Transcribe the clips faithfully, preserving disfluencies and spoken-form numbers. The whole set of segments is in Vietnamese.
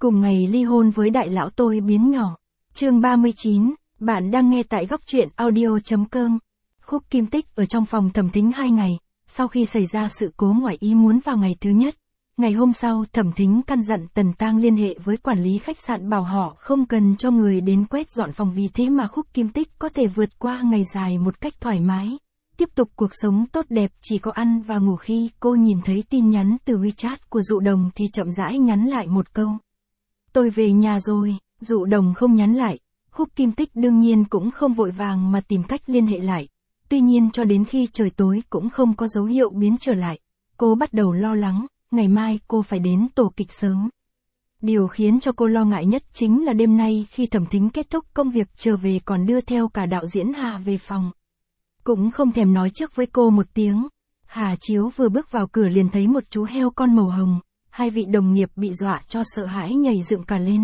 Cùng ngày ly hôn với đại lão tôi biến nhỏ. Chương ba mươi chín, bạn đang nghe tại góc truyện audio.com. Khúc Kim Tích ở trong phòng Thẩm Thính hai ngày, sau khi xảy ra sự cố ngoại ý muốn vào ngày thứ nhất. Ngày hôm sau Thẩm Thính căn dặn Tần Tang liên hệ với quản lý khách sạn bảo họ không cần cho người đến quét dọn phòng, vì thế mà Khúc Kim Tích có thể vượt qua ngày dài một cách thoải mái. Tiếp tục cuộc sống tốt đẹp, chỉ có ăn và ngủ. Khi cô nhìn thấy tin nhắn từ WeChat của Dụ Đồng thì chậm rãi nhắn lại một câu: "Tôi về nhà rồi." Dụ Đồng không nhắn lại, Khúc Kim Tích đương nhiên cũng không vội vàng mà tìm cách liên hệ lại. Tuy nhiên cho đến khi trời tối cũng không có dấu hiệu biến trở lại. Cô bắt đầu lo lắng, ngày mai cô phải đến tổ kịch sớm. Điều khiến cho cô lo ngại nhất chính là đêm nay khi Thẩm Thính kết thúc công việc trở về còn đưa theo cả đạo diễn Hà về phòng. Cũng không thèm nói trước với cô một tiếng. Hà Chiếu vừa bước vào cửa liền thấy một chú heo con màu hồng. Hai vị đồng nghiệp bị dọa cho sợ hãi nhảy dựng cả lên.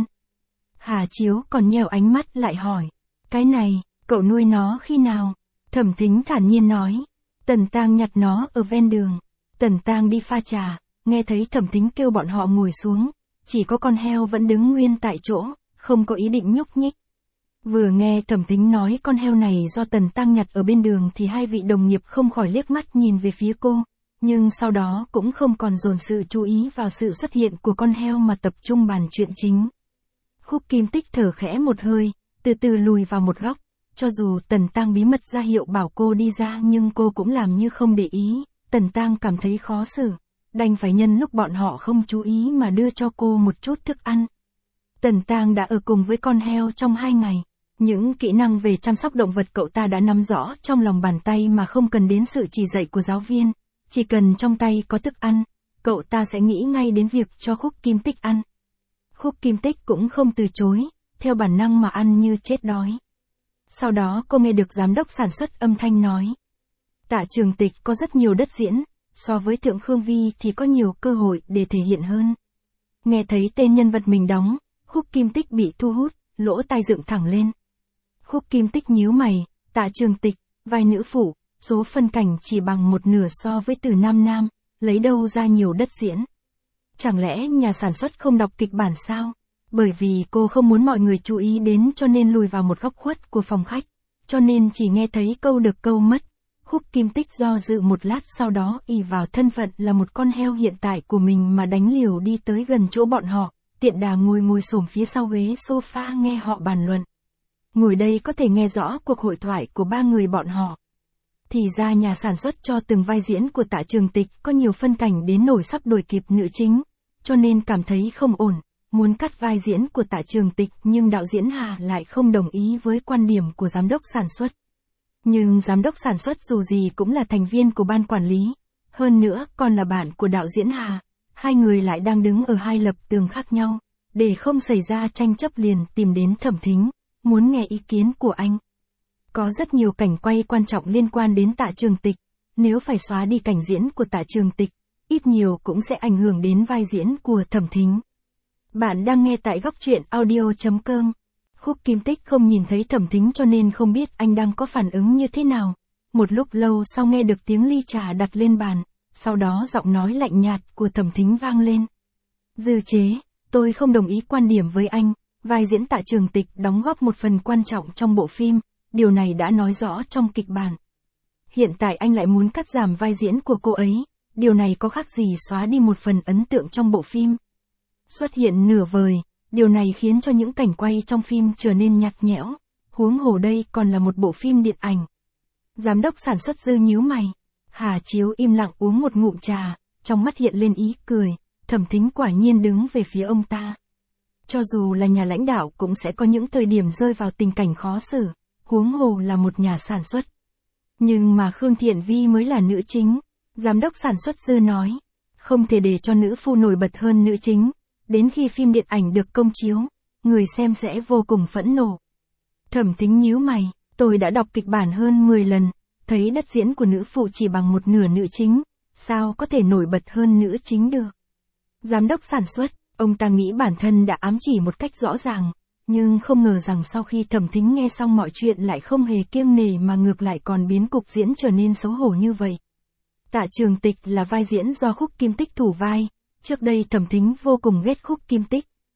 Hà Chiếu còn nheo ánh mắt lại hỏi: "Cái này, cậu nuôi nó khi nào?" Thẩm Thính thản nhiên nói: "Tần Tang nhặt nó ở ven đường." Tần Tang đi pha trà, nghe thấy Thẩm Thính kêu bọn họ ngồi xuống. Chỉ có con heo vẫn đứng nguyên tại chỗ, không có ý định nhúc nhích. Vừa nghe Thẩm Thính nói con heo này do Tần Tang nhặt ở bên đường thì hai vị đồng nghiệp không khỏi liếc mắt nhìn về phía cô. Nhưng sau đó cũng không còn dồn sự chú ý vào sự xuất hiện của con heo mà tập trung bàn chuyện chính. Khúc Kim Tích thở khẽ một hơi, từ từ lùi vào một góc. Cho dù Tần Tang bí mật ra hiệu bảo cô đi ra nhưng cô cũng làm như không để ý. Tần Tang cảm thấy khó xử, đành phải nhân lúc bọn họ không chú ý mà đưa cho cô một chút thức ăn. Tần Tang đã ở cùng với con heo trong hai ngày. Những kỹ năng về chăm sóc động vật cậu ta đã nắm rõ trong lòng bàn tay mà không cần đến sự chỉ dạy của giáo viên. Chỉ cần trong tay có thức ăn, cậu ta sẽ nghĩ ngay đến việc cho Khúc Kim Tích ăn. Khúc Kim Tích cũng không từ chối, theo bản năng mà ăn như chết đói. Sau đó cô nghe được giám đốc sản xuất âm thanh nói: "Tạ Trường Tịch có rất nhiều đất diễn, so với Thượng Khương Vi thì có nhiều cơ hội để thể hiện hơn." Nghe thấy tên nhân vật mình đóng, Khúc Kim Tích bị thu hút, lỗ tai dựng thẳng lên. Khúc Kim Tích nhíu mày, Tạ Trường Tịch, vai nữ phụ, số phân cảnh chỉ bằng một nửa so với Từ Nam Nam, lấy đâu ra nhiều đất diễn? Chẳng lẽ nhà sản xuất không đọc kịch bản sao? Bởi vì cô không muốn mọi người chú ý đến cho nên lùi vào một góc khuất của phòng khách, cho nên chỉ nghe thấy câu được câu mất. Khúc Kim Tích do dự một lát, sau đó ỷ vào thân phận là một con heo hiện tại của mình mà đánh liều đi tới gần chỗ bọn họ, tiện đà ngồi ngồi xổm phía sau ghế sofa nghe họ bàn luận. Ngồi đây có thể nghe rõ cuộc hội thoại của ba người bọn họ. Thì ra nhà sản xuất cho từng vai diễn của Tạ Trường Tịch có nhiều phân cảnh đến nỗi sắp đuổi kịp nữ chính, cho nên cảm thấy không ổn, muốn cắt vai diễn của Tạ Trường Tịch, nhưng đạo diễn Hà lại không đồng ý với quan điểm của giám đốc sản xuất. Nhưng giám đốc sản xuất dù gì cũng là thành viên của ban quản lý, hơn nữa còn là bạn của đạo diễn Hà, hai người lại đang đứng ở hai lập tường khác nhau, để không xảy ra tranh chấp liền tìm đến Thẩm Thính, muốn nghe ý kiến của anh. Có rất nhiều cảnh quay quan trọng liên quan đến Tạ Trường Tịch, nếu phải xóa đi cảnh diễn của Tạ Trường Tịch, ít nhiều cũng sẽ ảnh hưởng đến vai diễn của Thẩm Thính. Bạn đang nghe tại góc truyện audio.com. Khúc Kim Tích không nhìn thấy Thẩm Thính cho nên không biết anh đang có phản ứng như thế nào. Một lúc lâu sau nghe được tiếng ly trà đặt lên bàn, sau đó giọng nói lạnh nhạt của Thẩm Thính vang lên: "Dư chế, tôi không đồng ý quan điểm với anh, vai diễn Tạ Trường Tịch đóng góp một phần quan trọng trong bộ phim. Điều này đã nói rõ trong kịch bản. Hiện tại anh lại muốn cắt giảm vai diễn của cô ấy, điều này có khác gì xóa đi một phần ấn tượng trong bộ phim. Xuất hiện nửa vời, điều này khiến cho những cảnh quay trong phim trở nên nhạt nhẽo, huống hồ đây còn là một bộ phim điện ảnh." Giám đốc sản xuất Dư nhíu mày. Hà Chiếu im lặng uống một ngụm trà, trong mắt hiện lên ý cười, Thẩm Thính quả nhiên đứng về phía ông ta. Cho dù là nhà lãnh đạo cũng sẽ có những thời điểm rơi vào tình cảnh khó xử, huống hồ là một nhà sản xuất. Nhưng mà Khương Thiện Vi mới là nữ chính, giám đốc sản xuất Dư nói, không thể để cho nữ phu nổi bật hơn nữ chính, đến khi phim điện ảnh được công chiếu, người xem sẽ vô cùng phẫn nộ. Thẩm Thính nhíu mày, tôi đã đọc kịch bản hơn mười lần, thấy đất diễn của nữ phụ chỉ bằng một nửa nữ chính, sao có thể nổi bật hơn nữ chính được. Giám đốc sản xuất, ông ta nghĩ bản thân đã ám chỉ một cách rõ ràng, nhưng không ngờ rằng sau khi Thẩm Thính nghe xong mọi chuyện lại không hề kiêng nể mà ngược lại còn biến cục diễn trở nên xấu hổ như vậy. Tạ Trường Tịch là vai diễn do Khúc Kim Tích thủ vai, trước đây Thẩm Thính vô cùng ghét Khúc Kim Tích,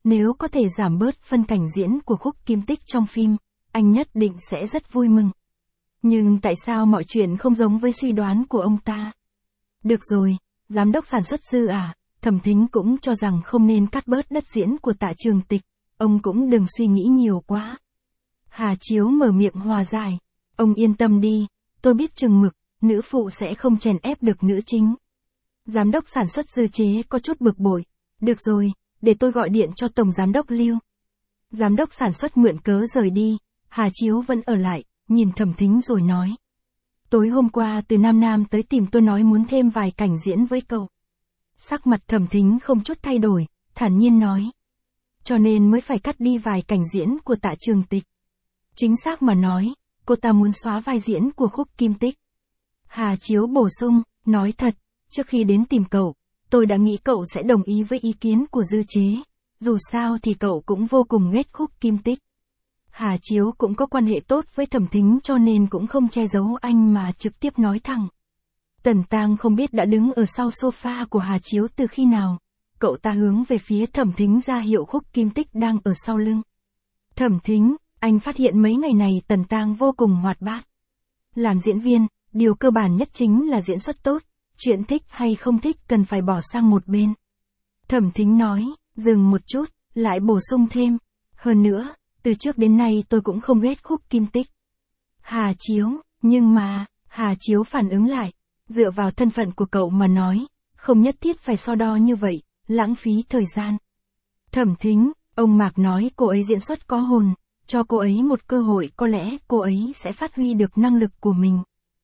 nếu có thể giảm bớt phân cảnh diễn của Khúc Kim Tích trong phim, anh nhất định sẽ rất vui mừng. Nhưng tại sao mọi chuyện không giống với suy đoán của ông ta? Được rồi, giám đốc sản xuất Dư à, Thẩm Thính cũng cho rằng không nên cắt bớt đất diễn của Tạ Trường Tịch, ông cũng đừng suy nghĩ nhiều quá. Hà Chiếu mở miệng hòa giải, ông yên tâm đi, tôi biết chừng mực, nữ phụ sẽ không chèn ép được nữ chính. Giám đốc sản xuất Dư Chế có chút bực bội, được rồi, để tôi gọi điện cho Tổng Giám đốc Lưu. Giám đốc sản xuất mượn cớ rời đi, Hà Chiếu vẫn ở lại, nhìn Thẩm Thính rồi nói. Tối hôm qua từ Nam Nam tới tìm tôi nói muốn thêm vài cảnh diễn với cậu. Sắc mặt Thẩm Thính không chút thay đổi, thản nhiên nói. Cho nên mới phải cắt đi vài cảnh diễn của Tạ Trường Tịch. Chính xác mà nói, cô ta muốn xóa vai diễn của Khúc Kim Tích. Hà Chiếu bổ sung, nói thật, trước khi đến tìm cậu, tôi đã nghĩ cậu sẽ đồng ý với ý kiến của Dư Chế. Dù sao thì cậu cũng vô cùng ghét Khúc Kim Tích. Hà Chiếu cũng có quan hệ tốt với Thẩm Thính cho nên cũng không che giấu anh mà trực tiếp nói thẳng. Tần Tang không biết đã đứng ở sau sofa của Hà Chiếu từ khi nào. Cậu ta hướng về phía Thẩm Thính ra hiệu Khúc Kim Tích đang ở sau lưng. Thẩm Thính, anh phát hiện mấy ngày này Tần Tang vô cùng hoạt bát. Làm diễn viên, điều cơ bản nhất chính là diễn xuất tốt, chuyện thích hay không thích cần phải bỏ sang một bên. Thẩm Thính nói, dừng một chút, lại bổ sung thêm. Hơn nữa, từ trước đến nay tôi cũng không ghét Khúc Kim Tích. Hà Chiếu, nhưng mà, Hà Chiếu phản ứng lại, dựa vào thân phận của cậu mà nói, không nhất thiết phải so đo như vậy, lãng phí thời gian. Thẩm Thính, ông Mạc nói cô ấy diễn xuất có hồn, cho cô ấy một cơ hội có lẽ cô ấy sẽ phát huy được năng lực của mình.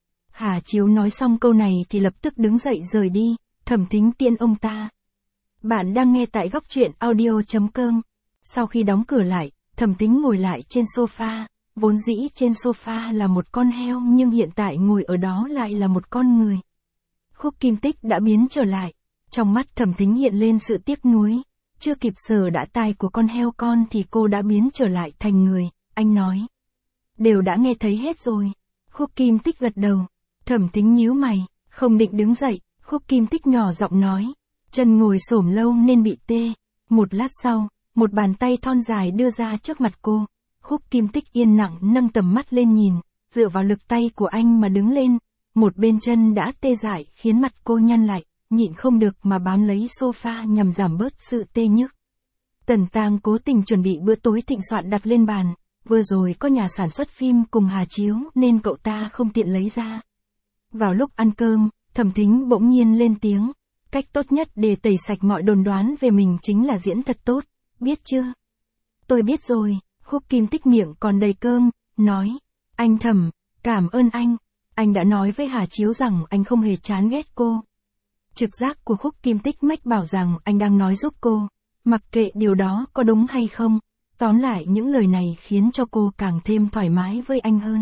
Hà Chiếu nói xong câu này thì lập tức đứng dậy rời đi, Thẩm Thính tiễn ông ta. Bạn đang nghe tại góc truyện audio chấm com. Sau khi đóng cửa lại, Thẩm Thính ngồi lại trên sofa, vốn dĩ trên sofa là một con heo nhưng hiện tại ngồi ở đó lại là một con người. Khúc Kim Tích đã biến trở lại, trong mắt Thẩm Thính hiện lên sự tiếc nuối, chưa kịp sờ đã tai của con heo con thì cô đã biến trở lại thành người, anh nói. Đều đã nghe thấy hết rồi. Khúc Kim Tích gật đầu, Thẩm Thính nhíu mày, không định đứng dậy, Khúc Kim Tích nhỏ giọng nói, chân ngồi xổm lâu nên bị tê. Một lát sau, một bàn tay thon dài đưa ra trước mặt cô. Khúc Kim Tích yên lặng nâng tầm mắt lên nhìn, dựa vào lực tay của anh mà đứng lên. Một bên chân đã tê dại khiến mặt cô nhăn lại, nhịn không được mà bám lấy sofa nhằm giảm bớt sự tê nhức. Tần Tang cố tình chuẩn bị bữa tối thịnh soạn đặt lên bàn, vừa rồi có nhà sản xuất phim cùng Hà Chiếu nên cậu ta không tiện lấy ra. Vào lúc ăn cơm, Thẩm Thính bỗng nhiên lên tiếng, cách tốt nhất để tẩy sạch mọi đồn đoán về mình chính là diễn thật tốt, biết chưa? Tôi biết rồi, Khúc Kim Tích miệng còn đầy cơm, nói, anh Thẩm, cảm ơn anh, anh đã nói với Hà Chiếu rằng anh không hề chán ghét cô. Trực giác của Khúc Kim Tích mách bảo rằng anh đang nói giúp cô, mặc kệ điều đó có đúng hay không, tóm lại những lời này khiến cho cô càng thêm thoải mái với anh hơn.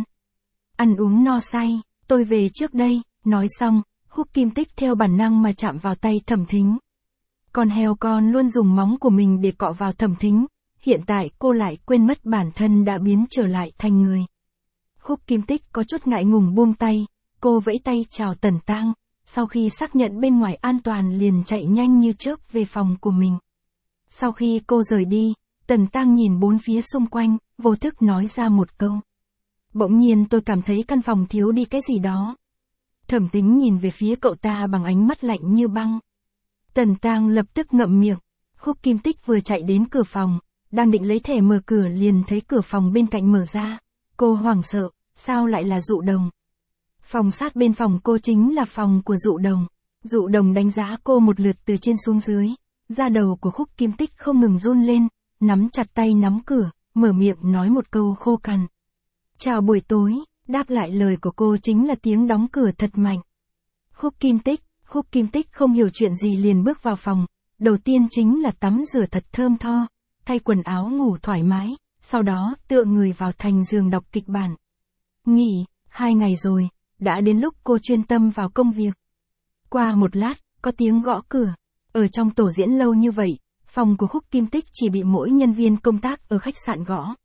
Ăn uống no say, tôi về trước đây, nói xong, Khúc Kim Tích theo bản năng mà chạm vào tay Thẩm Thính. Con heo con luôn dùng móng của mình để cọ vào Thẩm Thính, hiện tại cô lại quên mất bản thân đã biến trở lại thành người. Khúc Kim Tích có chút ngại ngùng buông tay, cô vẫy tay chào Tần Tang, sau khi xác nhận bên ngoài an toàn liền chạy nhanh như chớp về phòng của mình. Sau khi cô rời đi, Tần Tang nhìn bốn phía xung quanh, vô thức nói ra một câu. Bỗng nhiên tôi cảm thấy căn phòng thiếu đi cái gì đó. Thẩm Thính nhìn về phía cậu ta bằng ánh mắt lạnh như băng. Tần Tang lập tức ngậm miệng. Khúc Kim Tích vừa chạy đến cửa phòng, đang định lấy thẻ mở cửa liền thấy cửa phòng bên cạnh mở ra. Cô hoảng sợ, sao lại là Dụ Đồng? Phòng sát bên phòng cô chính là phòng của Dụ Đồng. Dụ Đồng đánh giá cô một lượt từ trên xuống dưới. Da đầu của Khúc Kim Tích không ngừng run lên, nắm chặt tay nắm cửa, mở miệng nói một câu khô cằn. Chào buổi tối, đáp lại lời của cô chính là tiếng đóng cửa thật mạnh. Khúc Kim Tích, Khúc Kim Tích không hiểu chuyện gì liền bước vào phòng, đầu tiên chính là tắm rửa thật thơm tho, thay quần áo ngủ thoải mái, sau đó tựa người vào thành giường đọc kịch bản. Nghỉ, hai ngày rồi, đã đến lúc cô chuyên tâm vào công việc. Qua một lát, có tiếng gõ cửa. Ở trong tổ diễn lâu như vậy, phòng của Khúc Kim Tích chỉ bị mỗi nhân viên công tác ở khách sạn gõ.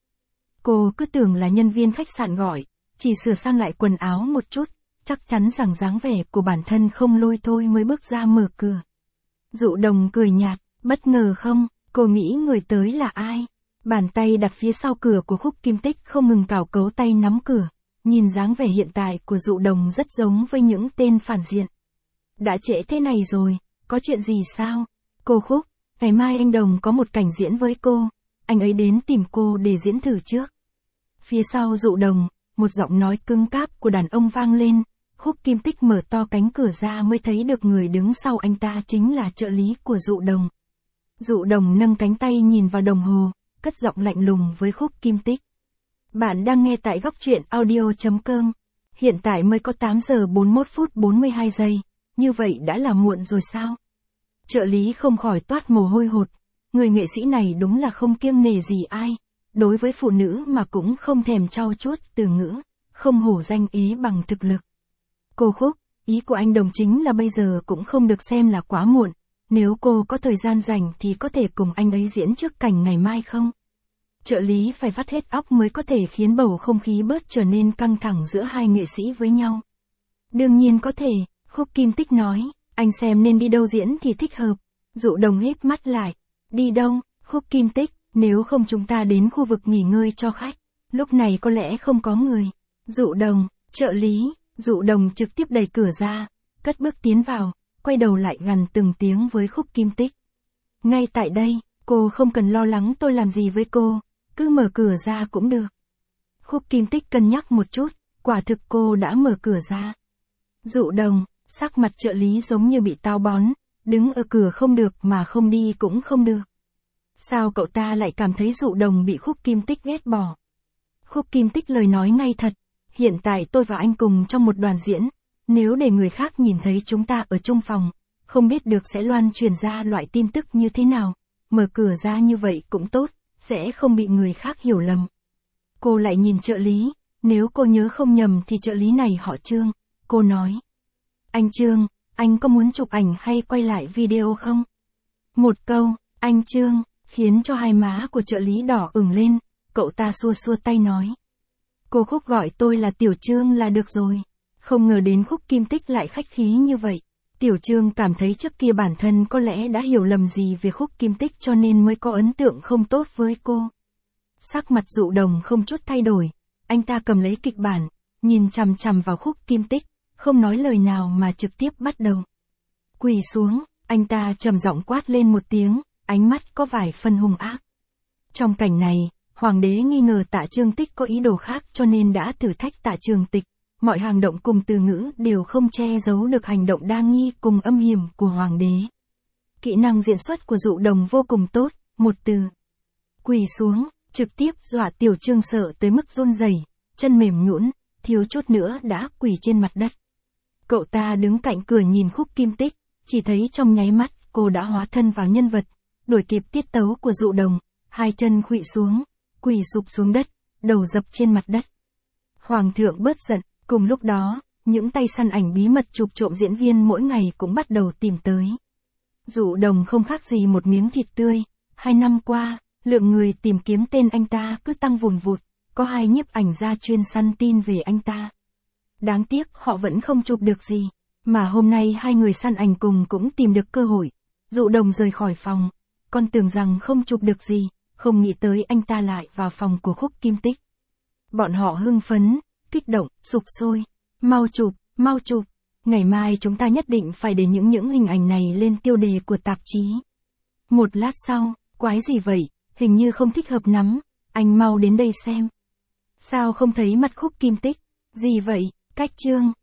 Cô cứ tưởng là nhân viên khách sạn gọi, chỉ sửa sang lại quần áo một chút, chắc chắn rằng dáng vẻ của bản thân không lôi thôi mới bước ra mở cửa. Dụ Đồng cười nhạt, bất ngờ không, Cô nghĩ người tới là ai? Bàn tay đặt phía sau cửa của Khúc Kim Tích không ngừng cào cấu tay nắm cửa. Nhìn dáng vẻ hiện tại của Dụ Đồng rất giống với những tên phản diện. Đã trễ thế này rồi, có chuyện gì sao? Cô Khúc, ngày mai anh Đồng có một cảnh diễn với cô. Anh ấy đến tìm cô để diễn thử trước. Phía sau Dụ Đồng, một giọng nói cứng cáp của đàn ông vang lên. Khúc Kim Tích mở to cánh cửa ra mới thấy được người đứng sau anh ta chính là trợ lý của Dụ Đồng. Dụ Đồng nâng cánh tay nhìn vào đồng hồ, cất giọng lạnh lùng với Khúc Kim Tích. Bạn đang nghe tại góc truyện audio.com. Hiện tại mới có tám giờ bốn mươi mốt phút bốn mươi hai giây, như vậy đã là muộn rồi sao? Trợ lý không khỏi toát mồ hôi hột. Người nghệ sĩ này đúng là không kiêng nể gì ai. Đối với phụ nữ mà cũng không thèm trau chuốt từ ngữ, không hổ danh ế bằng thực lực. Cô Khúc, ý của anh Đồng chính là bây giờ cũng không được xem là quá muộn. Nếu cô có thời gian rảnh thì có thể cùng anh ấy diễn trước cảnh ngày mai không? Trợ lý phải vắt hết óc mới có thể khiến bầu không khí bớt trở nên căng thẳng giữa hai nghệ sĩ với nhau. Đương nhiên có thể, Khúc Kim Tích nói, anh xem nên đi đâu diễn thì thích hợp. Dụ Đồng híp mắt lại. Đi đâu, Khúc Kim Tích, nếu không chúng ta đến khu vực nghỉ ngơi cho khách. Lúc này có lẽ không có người. Dụ Đồng, trợ lý, Dụ Đồng trực tiếp đẩy cửa ra, cất bước tiến vào, quay đầu lại gằn từng tiếng với Khúc Kim Tích. Ngay tại đây, cô không cần lo lắng tôi làm gì với cô, cứ mở cửa ra cũng được. Khúc Kim Tích cân nhắc một chút, quả thực cô đã mở cửa ra. Dụ Đồng, sắc mặt trợ lý giống như bị táo bón, đứng ở cửa không được mà không đi cũng không được. Sao cậu ta lại cảm thấy Dụ Đồng bị Khúc Kim Tích ghét bỏ? Khúc Kim Tích lời nói ngay thật, hiện tại tôi và anh cùng trong một đoàn diễn, nếu để người khác nhìn thấy chúng ta ở chung phòng, không biết được sẽ loan truyền ra loại tin tức như thế nào, mở cửa ra như vậy cũng tốt, sẽ không bị người khác hiểu lầm. Cô lại nhìn trợ lý, nếu cô nhớ không nhầm thì trợ lý này họ Trương, cô nói. Anh Trương, anh có muốn chụp ảnh hay quay lại video không? Một câu, anh Trương, khiến cho hai má của trợ lý đỏ ửng lên, cậu ta xua xua tay nói. Cô Khúc gọi tôi là Tiểu Trương là được rồi. Không ngờ đến Khúc Kim Tích lại khách khí như vậy. Tiểu Trương cảm thấy trước kia bản thân có lẽ đã hiểu lầm gì về Khúc Kim Tích cho nên mới có ấn tượng không tốt với cô. Sắc mặt Dụ Đồng không chút thay đổi. Anh ta cầm lấy kịch bản, nhìn chằm chằm vào Khúc Kim Tích, không nói lời nào mà trực tiếp bắt đầu. Quỳ xuống, anh ta trầm giọng quát lên một tiếng, ánh mắt có vài phần hung ác. Trong cảnh này, Hoàng đế nghi ngờ Tạ Trương Tích có ý đồ khác cho nên đã thử thách Tạ Trường Tịch. Mọi hành động cùng từ ngữ đều không che giấu được hành động đa nghi cùng âm hiểm của Hoàng đế. Kỹ năng diễn xuất của Dụ Đồng vô cùng tốt, một từ. Quỳ xuống, trực tiếp dọa Tiểu Trương sợ tới mức run rẩy, chân mềm nhũn, thiếu chút nữa đã quỳ trên mặt đất. Cậu ta đứng cạnh cửa nhìn Khúc Kim Tích, chỉ thấy trong nháy mắt cô đã hóa thân vào nhân vật, đuổi kịp tiết tấu của Dụ Đồng, hai chân khuỵu xuống, quỳ sụp xuống đất, đầu dập trên mặt đất. Hoàng thượng bớt giận, cùng lúc đó, những tay săn ảnh bí mật chụp trộm diễn viên mỗi ngày cũng bắt đầu tìm tới. Dụ Đồng không khác gì một miếng thịt tươi, hai năm qua, lượng người tìm kiếm tên anh ta cứ tăng vùn vụt, có hai nhiếp ảnh gia chuyên săn tin về anh ta. Đáng tiếc họ vẫn không chụp được gì, mà hôm nay hai người săn ảnh cùng cũng tìm được cơ hội. Dụ Đồng rời khỏi phòng, con tưởng rằng không chụp được gì, không nghĩ tới anh ta lại vào phòng của Khúc Kim Tích. Bọn họ hưng phấn, kích động, sục sôi. Mau chụp, mau chụp. Ngày mai chúng ta nhất định phải để những những hình ảnh này lên tiêu đề của tạp chí. Một lát sau, quái gì vậy, hình như không thích hợp lắm, anh mau đến đây xem. Sao không thấy mặt Khúc Kim Tích? Gì vậy, Cách Trương,